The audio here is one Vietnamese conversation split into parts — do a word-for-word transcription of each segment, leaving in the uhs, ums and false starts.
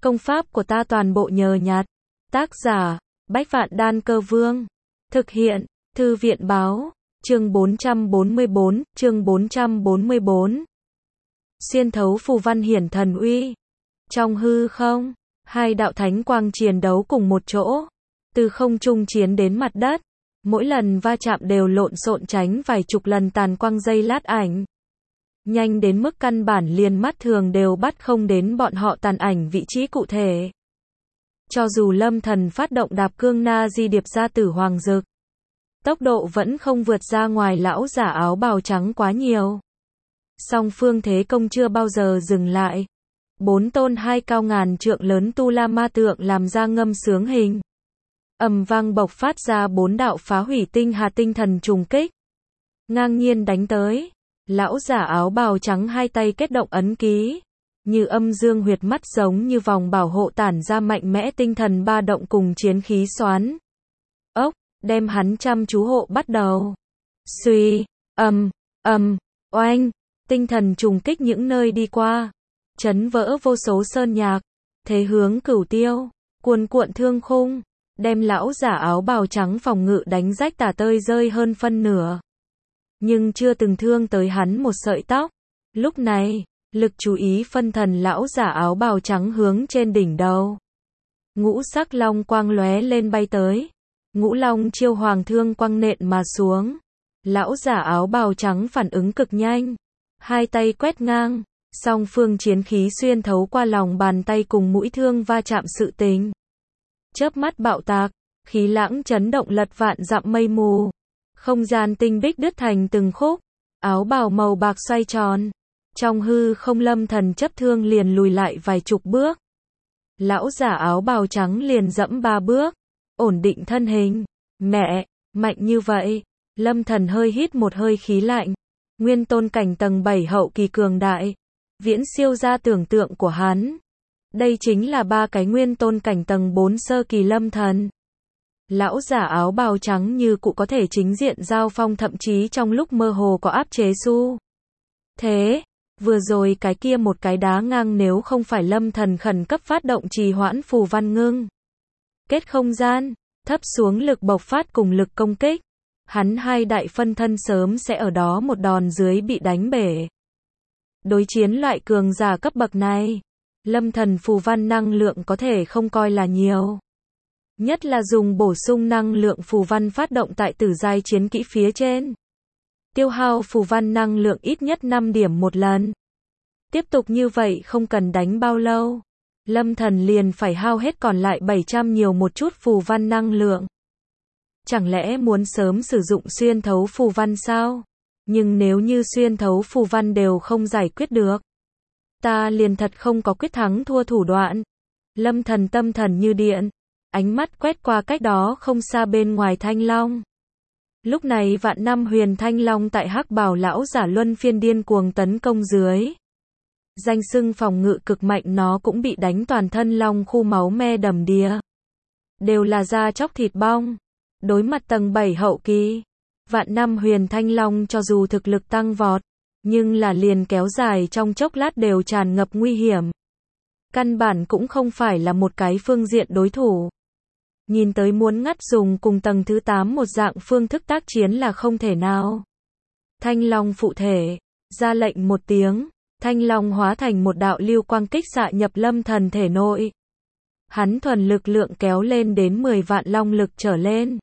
Công pháp của ta toàn bộ nhờ nhặt. Tác giả, Bách Vạn Đan Cơ Vương. Thực hiện, Thư viện Báo. Chương bốn trăm bốn mươi bốn, chương bốn trăm bốn mươi bốn. Xuyên thấu phù văn hiển thần uy. Trong hư không, hai đạo thánh quang chiến đấu cùng một chỗ. Từ không trung chiến đến mặt đất. Mỗi lần va chạm đều lộn xộn tránh vài chục lần tàn quang giây lát ảnh. Nhanh đến mức căn bản liền mắt thường đều bắt không đến bọn họ tàn ảnh vị trí cụ thể. Cho dù Lâm Thần phát động đạp cương na di điệp ra tử hoàng dực, tốc độ vẫn không vượt ra ngoài lão giả áo bào trắng quá nhiều. Song phương thế công chưa bao giờ dừng lại. Bốn tôn hai cao ngàn trượng lớn tu la ma tượng làm ra ngâm sướng hình. Ầm vang bộc phát ra bốn đạo phá hủy tinh hà tinh thần trùng kích. Ngang nhiên đánh tới. Lão giả áo bào trắng hai tay kết động ấn ký. Như âm dương huyệt mắt giống như vòng bảo hộ tản ra mạnh mẽ tinh thần ba động cùng chiến khí xoán. Ốc, đem hắn chăm chú hộ bắt đầu. Suy, ầm, ầm, oanh, tinh thần trùng kích những nơi đi qua. Chấn vỡ vô số sơn nhạc. Thế hướng cửu tiêu, cuồn cuộn thương khung. Đem lão giả áo bào trắng phòng ngự đánh rách tả tơi rơi hơn phân nửa. Nhưng chưa từng thương tới hắn một sợi tóc. Lúc này, lực chú ý phân thần lão giả áo bào trắng hướng trên đỉnh đầu. Ngũ sắc long quang lóe lên bay tới. Ngũ long chiêu hoàng thương quang nện mà xuống. Lão giả áo bào trắng phản ứng cực nhanh. Hai tay quét ngang. Song phương chiến khí xuyên thấu qua lòng bàn tay cùng mũi thương va chạm sự tình. Chớp mắt bạo tạc. Khí lãng chấn động lật vạn dặm mây mù. Không gian tinh bích đứt thành từng khúc. Áo bào màu bạc xoay tròn. Trong hư không Lâm Thần chấp thương liền lùi lại vài chục bước. Lão giả áo bào trắng liền dẫm ba bước. Ổn định thân hình. Mẹ, mạnh như vậy. Lâm Thần hơi hít một hơi khí lạnh. Nguyên tôn cảnh tầng bảy hậu kỳ cường đại. Viễn siêu ra tưởng tượng của hắn. Đây chính là ba cái nguyên tôn cảnh tầng bốn sơ kỳ Lâm Thần. Lão giả áo bào trắng như cụ có thể chính diện giao phong, thậm chí trong lúc mơ hồ có áp chế xu. Thế, vừa rồi cái kia một cái đá ngang nếu không phải Lâm Thần khẩn cấp phát động trì hoãn phù văn ngưng. Kết không gian, thấp xuống lực bộc phát cùng lực công kích. Hắn hai đại phân thân sớm sẽ ở đó một đòn dưới bị đánh bể. Đối chiến loại cường giả cấp bậc này, Lâm Thần phù văn năng lượng có thể không coi là nhiều. Nhất là dùng bổ sung năng lượng phù văn phát động tại tử giai chiến kỹ phía trên. Tiêu hao phù văn năng lượng ít nhất năm điểm một lần. Tiếp tục như vậy không cần đánh bao lâu. Lâm Thần liền phải hao hết còn lại bảy trăm nhiều một chút phù văn năng lượng. Chẳng lẽ muốn sớm sử dụng xuyên thấu phù văn sao? Nhưng nếu như xuyên thấu phù văn đều không giải quyết được, ta liền thật không có quyết thắng thua thủ đoạn. Lâm Thần tâm thần như điện. Ánh mắt quét qua cách đó không xa bên ngoài Thanh Long. Lúc này vạn năm huyền Thanh Long tại hắc bào lão giả luân phiên điên cuồng tấn công dưới. Danh xưng phòng ngự cực mạnh nó cũng bị đánh toàn thân long khu máu me đầm đìa. Đều là da chóc thịt bong. Đối mặt tầng bảy hậu kỳ. Vạn năm huyền Thanh Long cho dù thực lực tăng vọt. Nhưng là liền kéo dài trong chốc lát đều tràn ngập nguy hiểm. Căn bản cũng không phải là một cái phương diện đối thủ. Nhìn tới muốn ngắt dùng cùng tầng thứ tám một dạng phương thức tác chiến là không thể nào. Thanh Long phụ thể, ra lệnh một tiếng, Thanh Long hóa thành một đạo lưu quang kích xạ nhập Lâm Thần thể nội. Hắn thuần lực lượng kéo lên đến mười vạn long lực trở lên.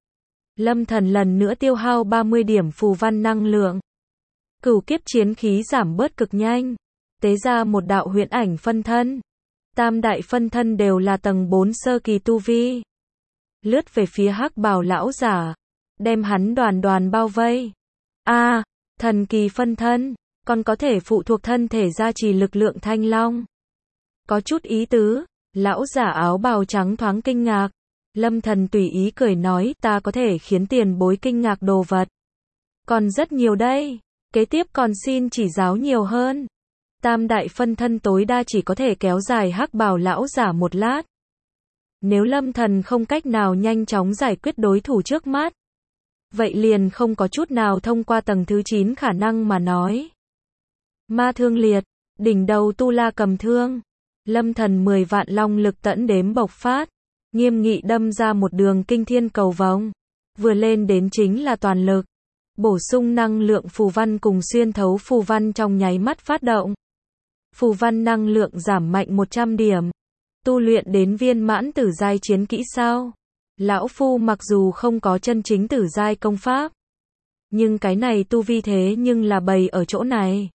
Lâm Thần lần nữa tiêu hao ba mươi điểm phù văn năng lượng. Cửu kiếp chiến khí giảm bớt cực nhanh. Tế ra một đạo huyễn ảnh phân thân. Tam đại phân thân đều là tầng bốn sơ kỳ tu vi. Lướt về phía hắc bào lão giả, đem hắn đoàn đoàn bao vây. A, à, thần kỳ phân thân, còn có thể phụ thuộc thân thể gia trì lực lượng Thanh Long. Có chút ý tứ, lão giả áo bào trắng thoáng kinh ngạc. Lâm Thần tùy ý cười nói, ta có thể khiến tiền bối kinh ngạc đồ vật. Còn rất nhiều đây, kế tiếp còn xin chỉ giáo nhiều hơn. Tam đại phân thân tối đa chỉ có thể kéo dài hắc bào lão giả một lát. Nếu Lâm Thần không cách nào nhanh chóng giải quyết đối thủ trước mắt, vậy liền không có chút nào thông qua tầng thứ chín khả năng mà nói. Ma thương liệt, đỉnh đầu tu la cầm thương. Lâm Thần mười vạn long lực tẫn đếm bộc phát, nghiêm nghị đâm ra một đường kinh thiên cầu vồng. Vừa lên đến chính là toàn lực. Bổ sung năng lượng phù văn cùng xuyên thấu phù văn trong nháy mắt phát động. Phù văn năng lượng giảm mạnh một trăm điểm. Tu luyện đến viên mãn tử giai chiến kỹ sao? Lão phu mặc dù không có chân chính tử giai công pháp, nhưng cái này tu vi thế nhưng là bày ở chỗ này.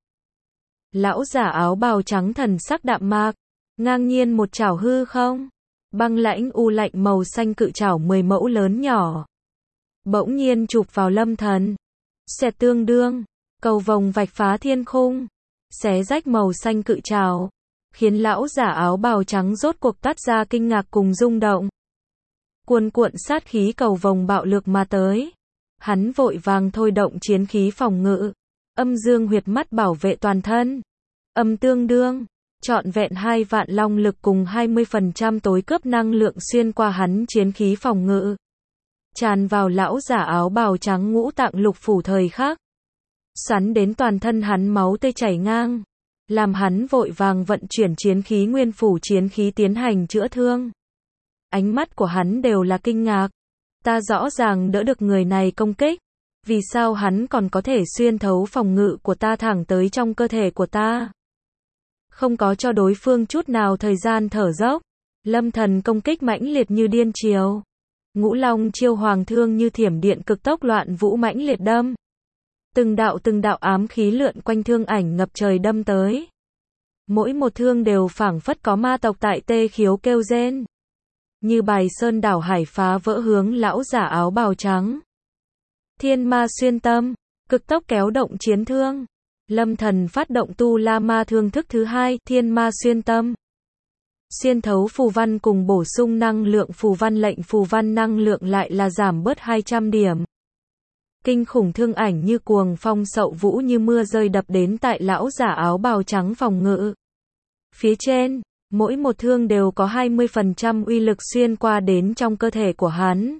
Lão giả áo bào trắng thần sắc đạm mạc, ngang nhiên một chảo hư không. Băng lãnh u lạnh màu xanh cự chảo mười mẫu lớn nhỏ. Bỗng nhiên chụp vào Lâm Thần. Xẹt tương đương, cầu vồng vạch phá thiên khung, xé rách màu xanh cự chảo, khiến lão giả áo bào trắng rốt cuộc toát ra kinh ngạc cùng rung động. Cuồn cuộn sát khí cầu vồng bạo lực mà tới. Hắn vội vàng thôi động chiến khí phòng ngự, âm dương huyệt mắt bảo vệ toàn thân. Âm tương đương, trọn vẹn hai vạn long lực cùng hai mươi phần trăm tối cấp năng lượng xuyên qua hắn chiến khí phòng ngự, tràn vào lão giả áo bào trắng ngũ tạng lục phủ thời khắc. Xoắn đến toàn thân hắn máu tươi chảy ngang, làm hắn vội vàng vận chuyển chiến khí nguyên phủ chiến khí tiến hành chữa thương. Ánh mắt của hắn đều là kinh ngạc. Ta rõ ràng đỡ được người này công kích, vì sao hắn còn có thể xuyên thấu phòng ngự của ta thẳng tới trong cơ thể của ta? Không có cho đối phương chút nào thời gian thở dốc. Lâm Thần công kích mãnh liệt như điên chiều. Ngũ Long chiêu hoàng thương như thiểm điện cực tốc loạn vũ mãnh liệt đâm. Từng đạo từng đạo ám khí lượn quanh thương ảnh ngập trời đâm tới. Mỗi một thương đều phảng phất có ma tộc tại tê khiếu kêu rên. Như bài sơn đảo hải phá vỡ hướng lão giả áo bào trắng. Thiên ma xuyên tâm, cực tốc kéo động chiến thương. Lâm Thần phát động tu la ma thương thức thứ hai, thiên ma xuyên tâm. Xuyên thấu phù văn cùng bổ sung năng lượng phù văn lệnh phù văn năng lượng lại là giảm bớt hai trăm điểm. Kinh khủng thương ảnh như cuồng phong sậu vũ như mưa rơi đập đến tại lão giả áo bào trắng phòng ngự. Phía trên, mỗi một thương đều có hai mươi phần trăm uy lực xuyên qua đến trong cơ thể của hắn.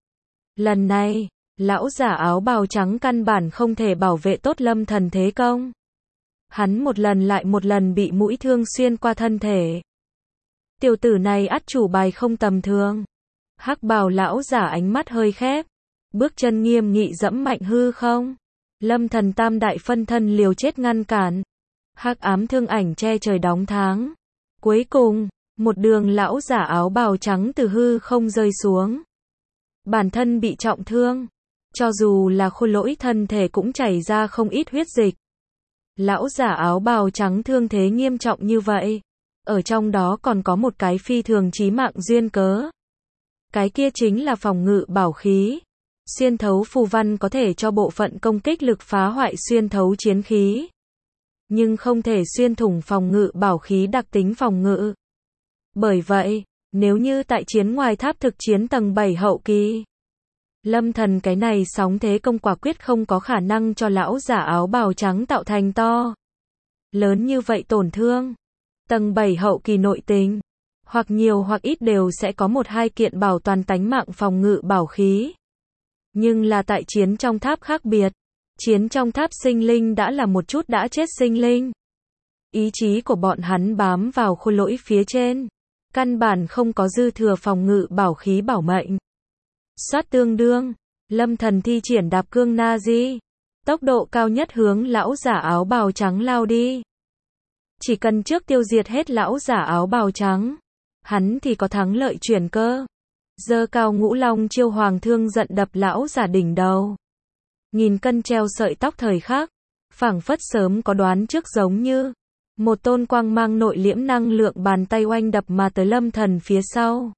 Lần này, lão giả áo bào trắng căn bản không thể bảo vệ tốt Lâm Thần thế công. Hắn một lần lại một lần bị mũi thương xuyên qua thân thể. Tiểu tử này ắt chủ bài không tầm thường. Hắc bào lão giả ánh mắt hơi khép, bước chân nghiêm nghị dẫm mạnh hư không. Lâm Thần tam đại phân thân liều chết ngăn cản. Hắc ám thương ảnh che trời đóng tháng. Cuối cùng, một đường lão giả áo bào trắng từ hư không rơi xuống. Bản thân bị trọng thương, cho dù là khôi lỗi thân thể cũng chảy ra không ít huyết dịch. Lão giả áo bào trắng thương thế nghiêm trọng như vậy, ở trong đó còn có một cái phi thường chí mạng duyên cớ. Cái kia chính là phòng ngự bảo khí. Xuyên thấu phù văn có thể cho bộ phận công kích lực phá hoại xuyên thấu chiến khí, nhưng không thể xuyên thủng phòng ngự bảo khí đặc tính phòng ngự. Bởi vậy, nếu như tại chiến ngoài tháp thực chiến tầng bảy hậu kỳ, Lâm Thần cái này sóng thế công quả quyết không có khả năng cho lão giả áo bào trắng tạo thành to lớn như vậy tổn thương. Tầng bảy hậu kỳ nội tình, hoặc nhiều hoặc ít đều sẽ có một hai kiện bảo toàn tánh mạng phòng ngự bảo khí. Nhưng là tại chiến trong tháp khác biệt. Chiến trong tháp sinh linh đã là một chút đã chết sinh linh. Ý chí của bọn hắn bám vào khôi lỗi phía trên, căn bản không có dư thừa phòng ngự bảo khí bảo mệnh. Sát tương đương, Lâm Thần thi triển đạp cương na di, tốc độ cao nhất hướng lão giả áo bào trắng lao đi. Chỉ cần trước tiêu diệt hết lão giả áo bào trắng, hắn thì có thắng lợi chuyển cơ. Giơ cao ngũ long chiêu hoàng thương giận đập lão giả đỉnh đầu. Nghìn cân treo sợi tóc thời khắc, phảng phất sớm có đoán trước giống như một tôn quang mang nội liễm năng lượng bàn tay oanh đập mà tới Lâm Thần phía sau.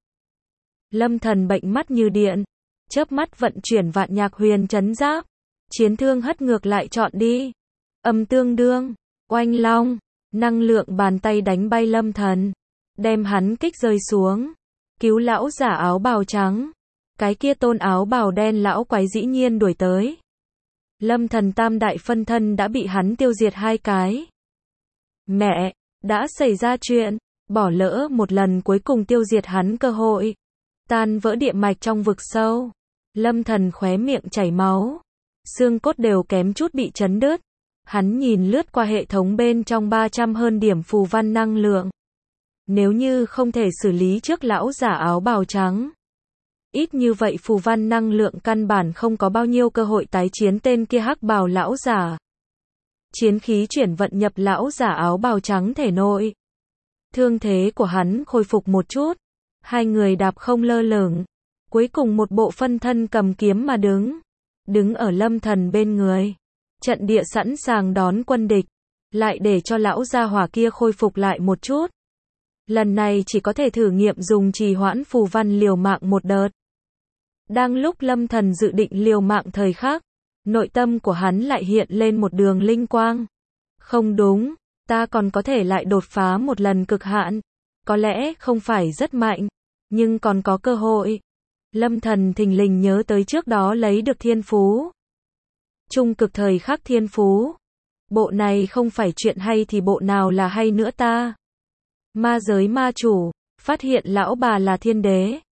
Lâm Thần bệnh mắt như điện, chớp mắt vận chuyển vạn nhạc huyền chấn giáp, chiến thương hất ngược lại chọn đi. Âm tương đương, oanh long, năng lượng bàn tay đánh bay Lâm Thần, đem hắn kích rơi xuống, cứu lão giả áo bào trắng. Cái kia tôn áo bào đen lão quái dĩ nhiên đuổi tới. Lâm Thần tam đại phân thân đã bị hắn tiêu diệt hai cái. Mẹ, đã xảy ra chuyện, bỏ lỡ một lần cuối cùng tiêu diệt hắn cơ hội. Tan vỡ địa mạch trong vực sâu. Lâm Thần khóe miệng chảy máu, xương cốt đều kém chút bị chấn đứt. Hắn nhìn lướt qua hệ thống bên trong ba trăm hơn điểm phù văn năng lượng. Nếu như không thể xử lý trước lão giả áo bào trắng, ít như vậy phù văn năng lượng căn bản không có bao nhiêu cơ hội tái chiến tên kia hắc bào lão giả. Chiến khí chuyển vận nhập lão giả áo bào trắng thể nội. Thương thế của hắn khôi phục một chút. Hai người đạp không lơ lửng. Cuối cùng một bộ phân thân cầm kiếm mà đứng. Đứng ở Lâm Thần bên người. Trận địa sẵn sàng đón quân địch. Lại để cho lão gia hỏa kia khôi phục lại một chút. Lần này chỉ có thể thử nghiệm dùng trì hoãn phù văn liều mạng một đợt. Đang lúc Lâm Thần dự định liều mạng thời khắc, nội tâm của hắn lại hiện lên một đường linh quang. Không đúng, ta còn có thể lại đột phá một lần cực hạn. Có lẽ không phải rất mạnh, nhưng còn có cơ hội. Lâm Thần thình lình nhớ tới trước đó lấy được thiên phú. Trung cực thời khắc thiên phú. Bộ này không phải chuyện hay thì bộ nào là hay nữa ta? Ma giới ma chủ, phát hiện lão bà là thiên đế.